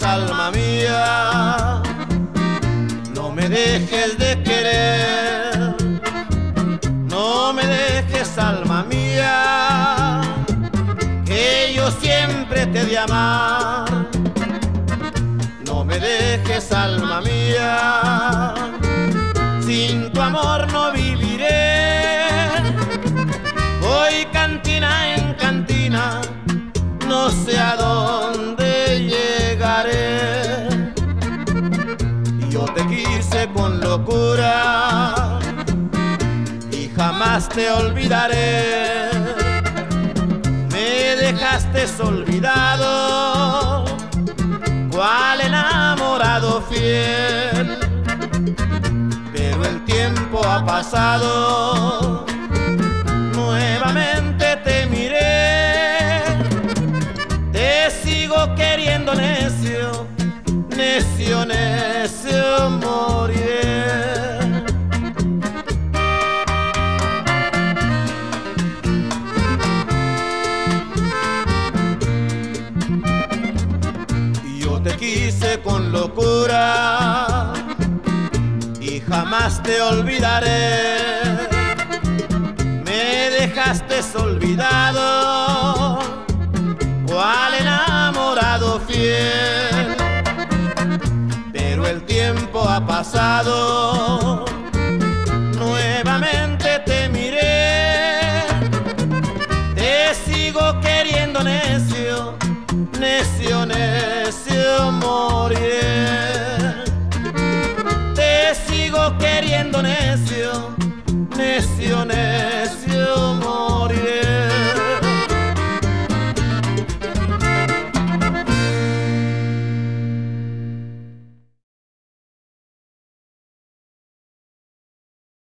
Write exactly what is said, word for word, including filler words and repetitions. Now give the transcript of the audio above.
alma mía, no me dejes de querer, no me dejes, alma mía, que yo siempre te he de amar. No me dejes, alma mía, sin tu amor no viviré. Voy cantina en cantina, no sé a dónde llegaré. Yo te quise con locura y jamás te olvidaré. Me dejaste olvidado, cual enamorado fiel. Pero el tiempo ha pasado, nuevamente te miré. Te sigo queriendo, necio, necio, necio, moriré. Yo te quise con locura y jamás te olvidaré. Me dejaste olvidado, cual enamorado fiel. Pero el tiempo ha pasado, nuevamente te miré. Te sigo queriendo, necio, necio, necio, moriré. Te sigo queriendo, necio, necio, necio.